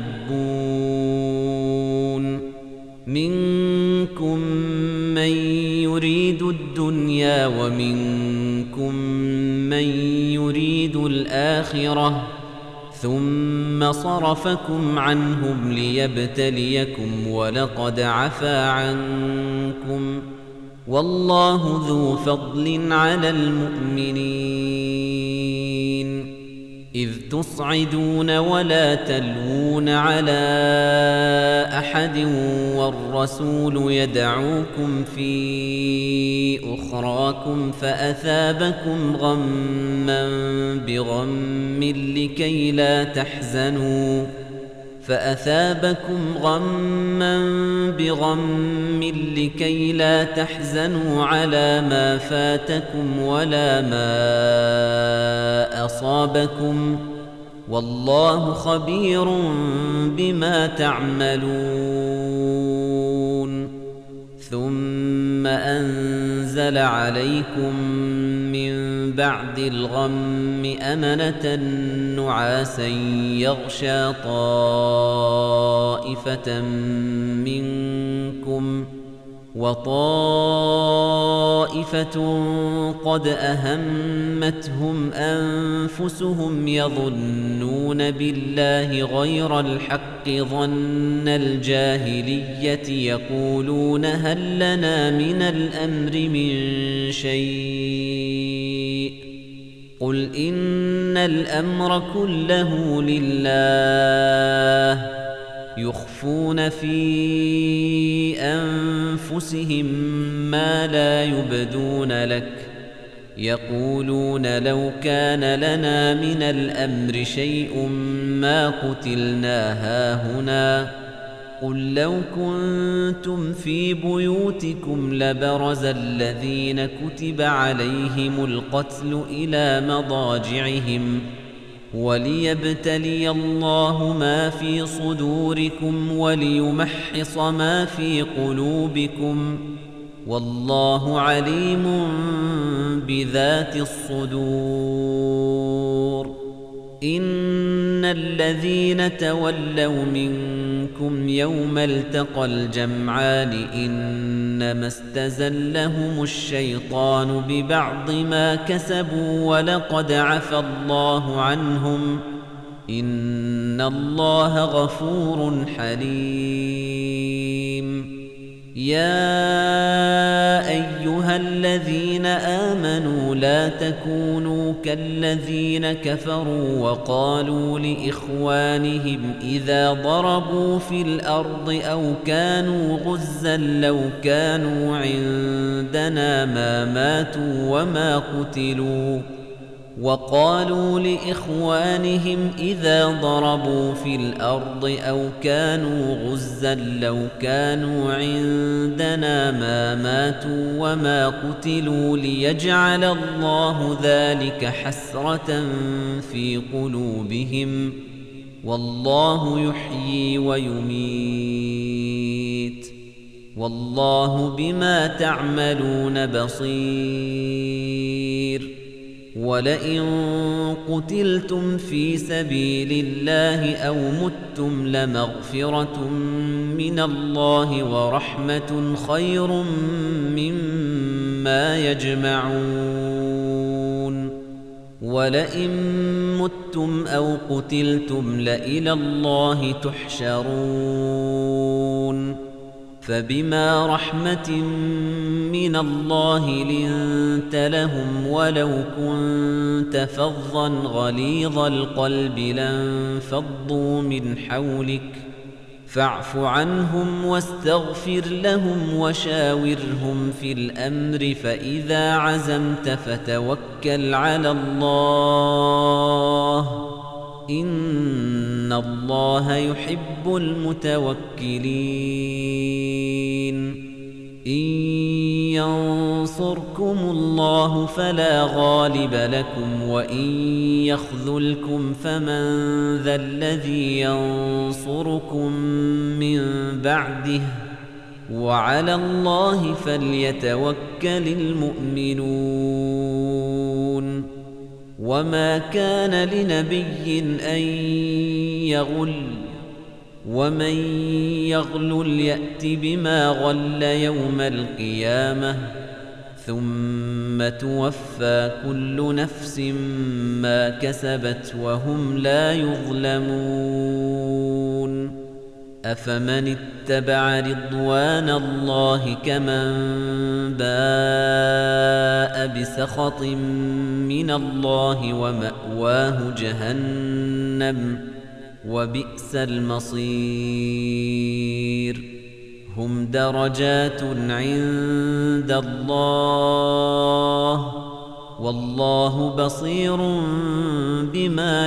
S1: تُحِبُّونَ مِنكُم مَّن يُرِيدُ الدُّنْيَا وَمِنكُم مَّن يُرِيدُ الْآخِرَةَ ثُمَّ صَرَفَكُمْ عَنْهُمْ لِيَبْتَلِيَكُمْ وَلَقَدْ عَفَا عَنكُمْ وَاللَّهُ ذُو فَضْلٍ عَلَى الْمُؤْمِنِينَ إِذْ تُصْعِدُونَ وَلَا تَلْوُونَ عَلَى أَحَدٍ وَالرَّسُولُ يَدْعُوكُمْ فِي أُخْرَاكُمْ فَأَثَابَكُمْ غَمًّا بِغَمٍّ لِكَيْ لَا تَحْزَنُوا عَلَى مَا فَاتَكُمْ وَلَا مَا أَصَابَكُمْ وَاللَّهُ خَبِيرٌ بِمَا تَعْمَلُونَ ثُمَّ أَنزَلَ عَلَيْكُم مِّن بَعْدِ الْغَمِّ أَمَنَةً نُّعَاسًا يَغْشَىٰ طَائِفَةً مِّنكُمْ وطائفة قد أهمتهم أنفسهم يظنون بالله غير الحق ظن الجاهلية يقولون هل لنا من الأمر من شيء قل إن الأمر كله لله يخفون في أنفسهم ما لا يبدون لك يقولون لو كان لنا من الأمر شيء ما قتلنا هاهنا قل لو كنتم في بيوتكم لبرز الذين كتب عليهم القتل إلى مضاجعهم وليبتلي الله ما في صدوركم وليمحص ما في قلوبكم والله عليم بذات الصدور إن الذين تولوا منكم يوم التقى الجمعان إنما استزلهم الشيطان ببعض ما كسبوا ولقد عفى الله عنهم إن الله غفور حليم يا أيها الذين آمنوا لا تكونوا كالذين كفروا وقالوا لإخوانهم إذا ضربوا في الأرض أو كانوا غزا لو كانوا عندنا ما ماتوا وما قتلوا وقالوا لإخوانهم إذا ضربوا في الأرض أو كانوا غزا لو كانوا عندنا ما ماتوا وما قتلوا ليجعل الله ذلك حسرة في قلوبهم والله يحيي ويميت والله بما تعملون بصير ولئن قتلتم في سبيل الله أو متم لمغفرة من الله ورحمة خير مما يجمعون ولئن متم أو قتلتم لإلى الله تحشرون فبما رحمة من الله لنت لهم ولو كنت فظا غليظ القلب لانفضوا من حولك فاعف عنهم واستغفر لهم وشاورهم في الأمر فإذا عزمت فتوكل على الله إن الله يحب المتوكلين إن ينصركم الله فلا غالب لكم وإن يخذلكم فمن ذا الذي ينصركم من بعده وعلى الله فليتوكل المؤمنون وما كان لنبي أن يغل ومن يغلل يأت بما غل يوم القيامة ثم توفى كل نفس ما كسبت وهم لا يظلمون أفمن اتبع رضوان الله كمن باء بسخط من الله ومأواه جهنم وبئس المصير هم درجات عند الله والله بصير بما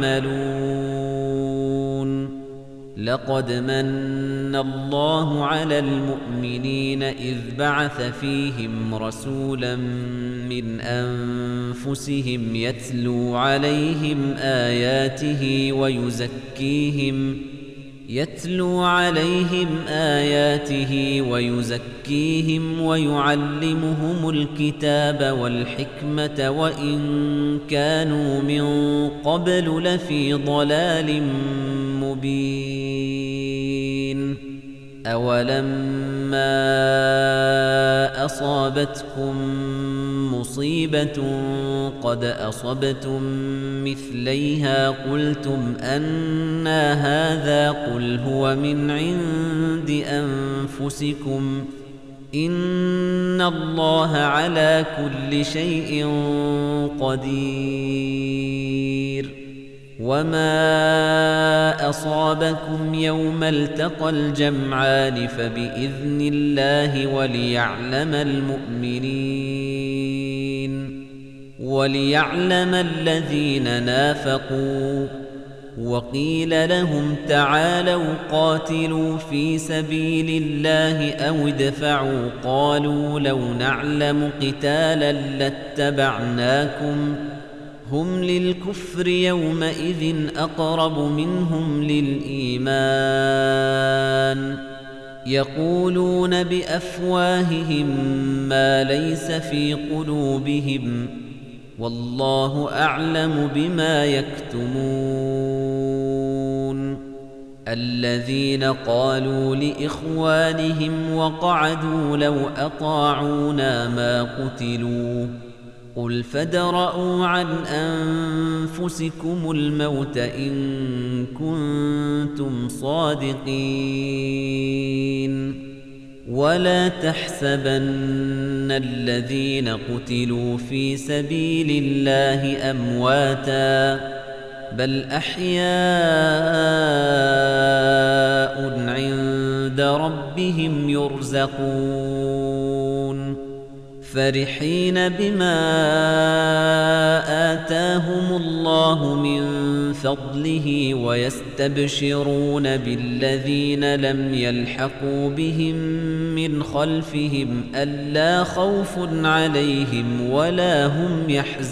S1: يعملون لقد من الله على المؤمنين إذ بعث فيهم رسولا من أنفسهم يتلو عليهم آياته ويزكيهم ويعلمهم الكتاب والحكمة وإن كانوا من قبل لفي ضلال مبين أولم لما أصابتكم مصيبة قد أصبتم مثليها قلتم أنى هذا قل هو من عند أنفسكم إن الله على كل شيء قدير وما أصابكم يوم التقى الجمعان فبإذن الله وليعلم الذين نافقوا وقيل لهم تعالوا قاتلوا في سبيل الله أو ادفعوا قالوا لو نعلم قتالا لاتبعناكم هم للكفر يومئذ أقرب منهم للإيمان يقولون بأفواههم ما ليس في قلوبهم والله أعلم بما يكتمون الذين قالوا لإخوانهم وقعدوا لو أطاعونا ما قتلوا قل فادرءوا عن أنفسكم الموت إن كنتم صادقين ولا تحسبن الذين قتلوا في سبيل الله أمواتا بل أحياء عند ربهم يرزقون فرحين بما آتاهم الله من فضله ويستبشرون بالذين لم يلحقوا بهم من خلفهم ألا خوف عليهم ولا هم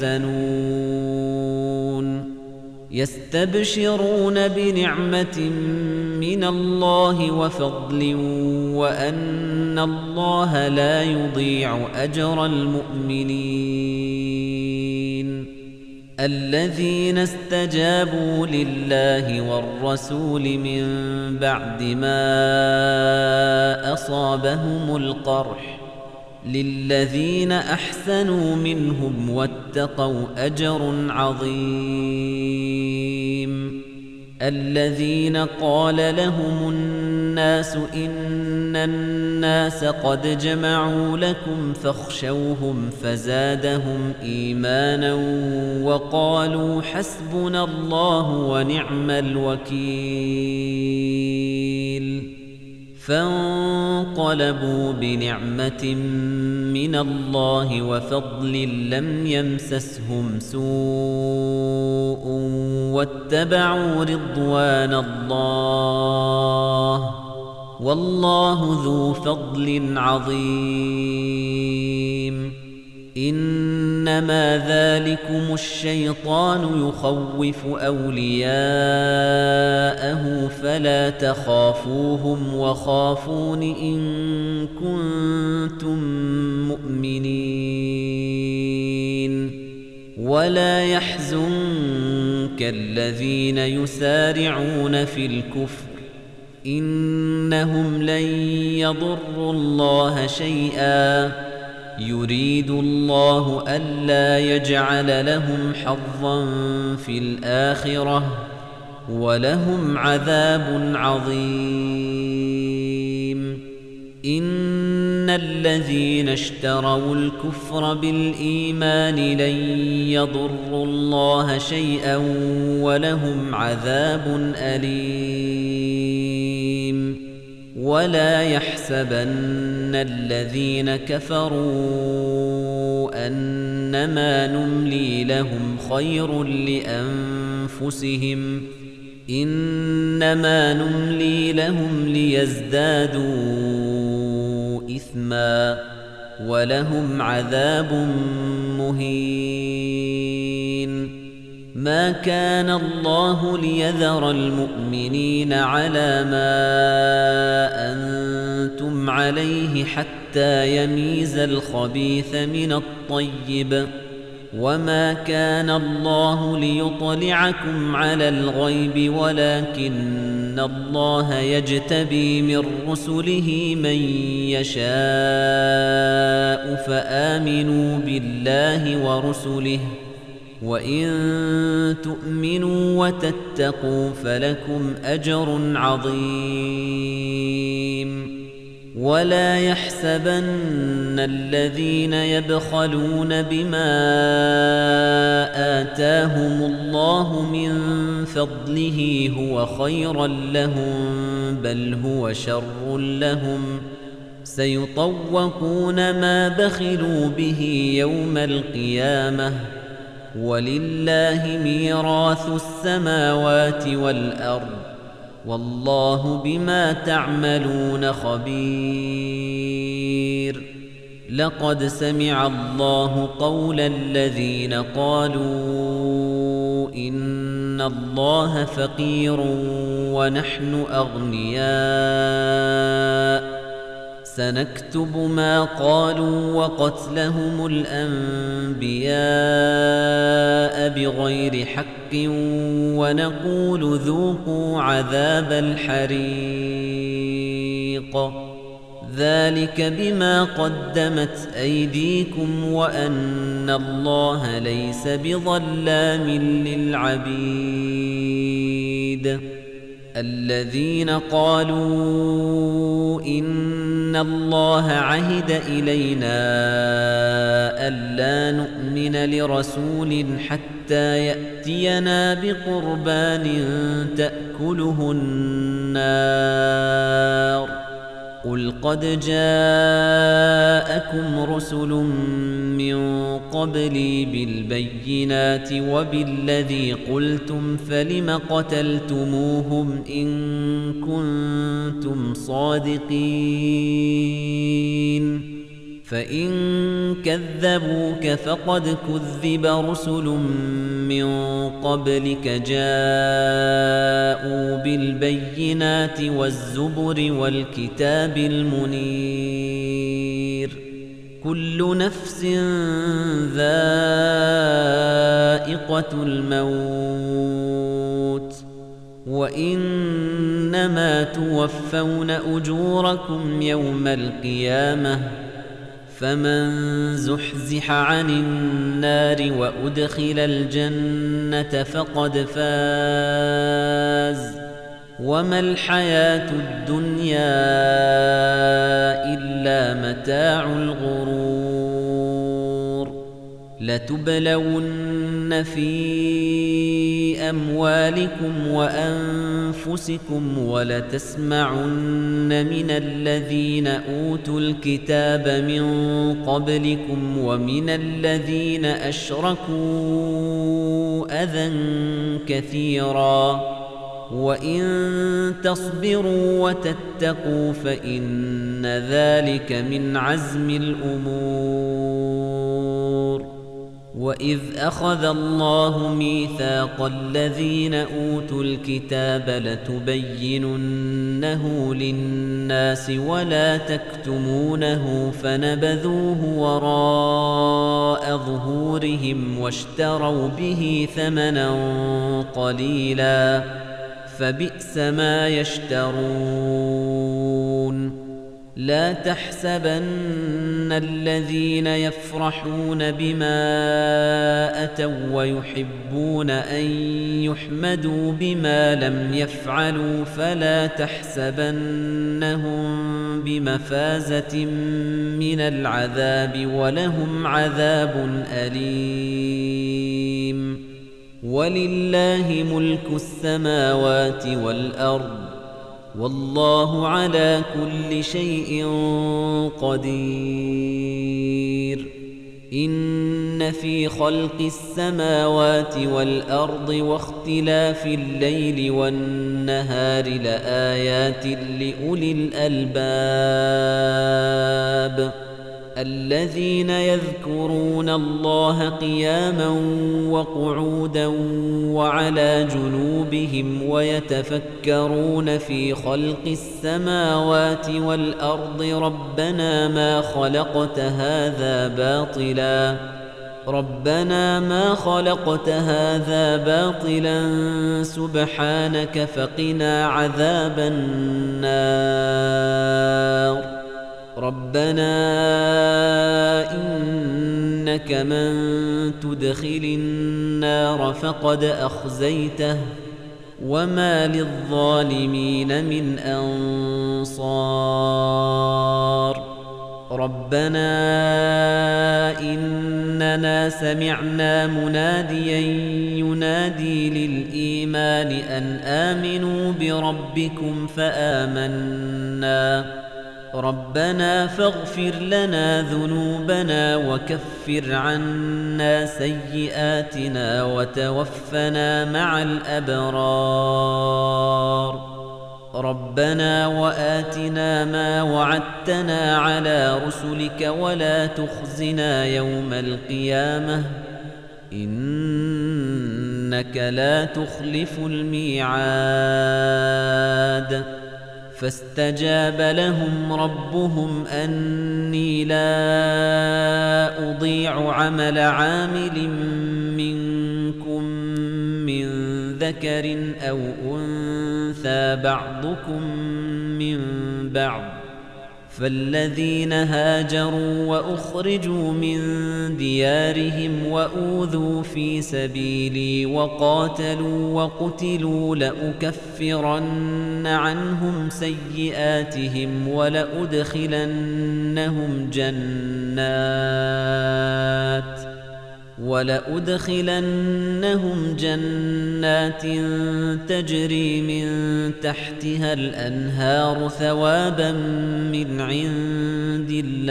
S1: يحزنون يستبشرون بنعمة من الله وفضل وأن الله لا يضيع أجر المؤمنين الذين استجابوا لله والرسول من بعد ما أصابهم القرح للذين أحسنوا منهم واتقوا أجر عظيم الذين قال لهم الناس إن الناس قد جمعوا لكم فاخشوهم فزادهم إيمانا وقالوا حسبنا الله ونعم الوكيل فانقلبوا بنعمة من الله وفضل لم يمسسهم سوء واتبعوا رضوان الله والله ذو فضل عظيم إنما ذلكم الشيطان يخوف أولياءه فلا تخافوهم وخافون إن كنتم مؤمنين ولا يحزنك الذين يسارعون في الكفر إنهم لن يضروا الله شيئا يريد الله ألا يجعل لهم حظا في الآخرة ولهم عذاب عظيم إن الذين اشتروا الكفر بالإيمان لن يضروا الله شيئا ولهم عذاب أليم ولا يحسبن الذين كفروا أنما نملي لهم خير لأنفسهم إنما نملي لهم ليزدادوا إثما ولهم عذاب مهين ما كان الله ليذر المؤمنين على ما أنتم عليه حتى يميز الخبيث من الطيب وما كان الله ليطلعكم على الغيب ولكن إن الله يجتبي من رسله من يشاء فآمنوا بالله ورسله وإن تؤمنوا وتتقوا فلكم أجر عظيم ولا يحسبن الذين يبخلون بما آتاهم الله من فضله هو خيرا لهم بل هو شر لهم سيطوقون ما بخلوا به يوم القيامة ولله ميراث السماوات والأرض والله بما تعملون خبير لقد سمع الله قول الذين قالوا إن الله فقير ونحن أغنياء سنكتب ما قالوا وقتلهم الأنبياء بغير حق ونقول ذوقوا عذاب الحريق ذلك بما قدمت أيديكم وأن الله ليس بظلام للعبيد الذين قالوا إن الله عهد إلينا ألا نؤمن لرسول حتى يأتينا بقربان تأكله النار قل قد جاءكم رسل من قبلي بالبينات وبالذي قلتم فلم قتلتموهم إن كنتم صادقين فإن كذبوك فقد كذب رسل من قبلك جاءوا بالبينات والزبر والكتاب المنير كل نفس ذائقة الموت وإنما توفون أجوركم يوم القيامة فمن زحزح عن النار وأدخل الجنة فقد فاز وما الحياة الدنيا إلا متاع الغرور لتبلون في أموالكم وأنفسكم ولتسمعن من الذين أوتوا الكتاب من قبلكم ومن الذين أشركوا أذى كثيرا وإن تصبروا وتتقوا فإن ذلك من عزم الأمور وإذ أخذ الله ميثاق الذين أوتوا الكتاب لتبيننه للناس ولا تكتمونه فنبذوه وراء ظهورهم واشتروا به ثمنا قليلا فبئس ما يشترون لا تحسبن الذين يفرحون بما أتوا ويحبون أن يحمدوا بما لم يفعلوا فلا تحسبنهم بمفازة من العذاب ولهم عذاب أليم ولله ملك السماوات والأرض والله على كل شيء قدير إن في خلق السماوات والأرض واختلاف الليل والنهار لآيات لأولي الألباب الذين يذكرون الله قياما وقعودا وعلى جنوبهم ويتفكرون في خلق السماوات والأرض ربنا ما خلقت هذا باطلا ربنا ما خلقت هذا باطلا سبحانك فقنا عذاب النار ربنا إنك من تدخل النار فقد أخزيته وما للظالمين من أنصار ربنا إننا سمعنا مناديا ينادي للإيمان أن آمنوا بربكم فآمنا ربنا فاغفر لنا ذنوبنا وكفر عنا سيئاتنا وتوفنا مع الأبرار ربنا وآتنا ما وعدتنا على رسلك ولا تخزنا يوم القيامة إنك لا تخلف الميعاد فاستجاب لهم ربهم أني لا أضيع عمل عامل منكم من ذكر أو أنثى بعضكم من بعض فالذين هاجروا وأخرجوا من ديارهم وأوذوا في سبيلي وقاتلوا وقتلوا لأكفرن عنهم سيئاتهم ولأدخلنهم جنات تجري من تحتها الأنهار ثوابا من عند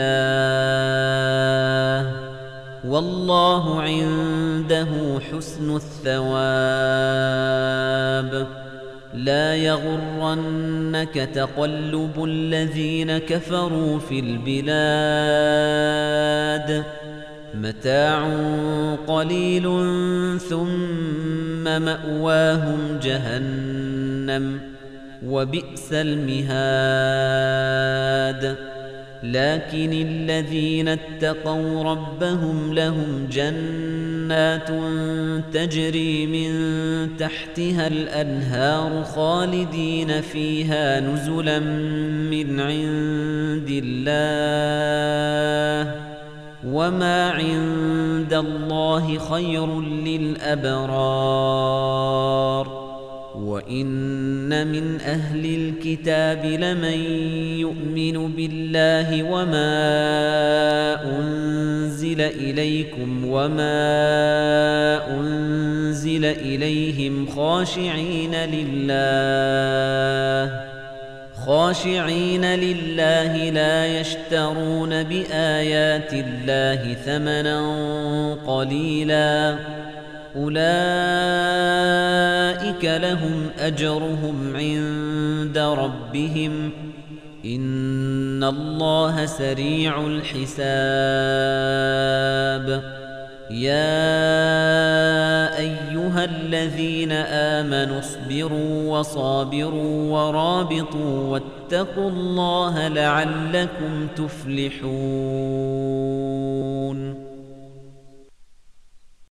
S1: الله والله عنده حسن الثواب لا يغرنك تقلب الذين كفروا في البلاد متاع قليل ثم مأواهم جهنم وبئس المهاد لكن الذين اتقوا ربهم لهم جنات تجري من تحتها الأنهار خالدين فيها نزلا من عند الله وما عند الله خير للأبرار وإن من أهل الكتاب لمن يؤمن بالله وما أنزل إليكم وما أنزل إليهم خاشعين لله لا يشترون بآيات الله ثمنا قليلا أولئك لهم أجرهم عند ربهم إن الله سريع الحساب يا أيها الذين آمنوا اصبروا وصابروا ورابطوا واتقوا الله لعلكم تفلحون